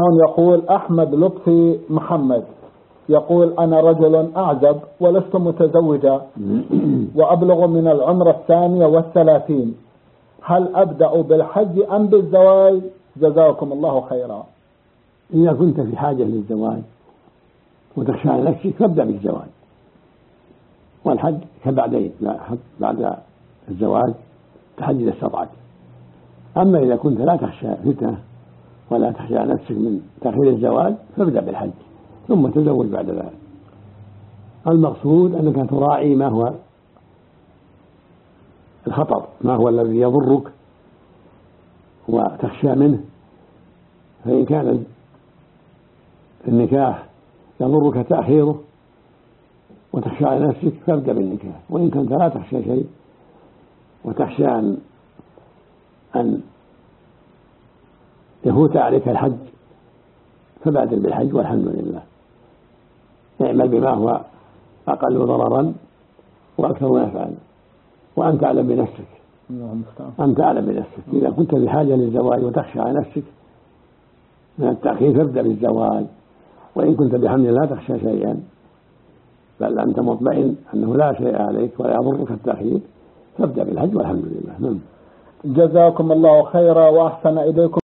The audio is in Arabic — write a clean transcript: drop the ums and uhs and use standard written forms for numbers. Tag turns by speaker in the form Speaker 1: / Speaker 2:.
Speaker 1: يقول أحمد لطفي محمد، يقول أنا رجل أعزب ولست متزوجا وأبلغ من العمر 32، هل أبدأ بالحج أم بالزواج؟ جزاكم الله خيرا.
Speaker 2: إذا كنت في حاجة للزواج وتخشى على نفسك فابدأ بالزواج، والحج كبعدين بعد الزواج تحج إذا استطعت. أما إذا كنت لا تخشى فتنة ولا تخشى على نفسك من تأخير الزواج فابدأ بالحج ثم تزوج بعد ذلك. المقصود أنك تراعي ما هو الخطر، ما هو الذي يضرك وتخشى منه، فإن كان النكاح يضرك تأخيره وتخشى على نفسك فابدأ بالنكاح، وإن كنت لا تخشى شيء وتخشى أن يفوت عليك الحج فبادر بالحج والحمد لله. اعمل بما هو أقل ضررا وأكثر نفعا وأنت أعلم بنفسك. أنت أعلم بنفسك. إذا كنت بحاجة للزواج وتخشى على نفسك من التأخير فابدأ بالزواج، وإن كنت بحمد لا تخشى شيئا بل أنت مطمئن أنه لا شيء عليك ولا يضرك التأخير فابدأ بالحج والحمد لله.
Speaker 1: جزاكم الله خيرا وأحسن إليكم.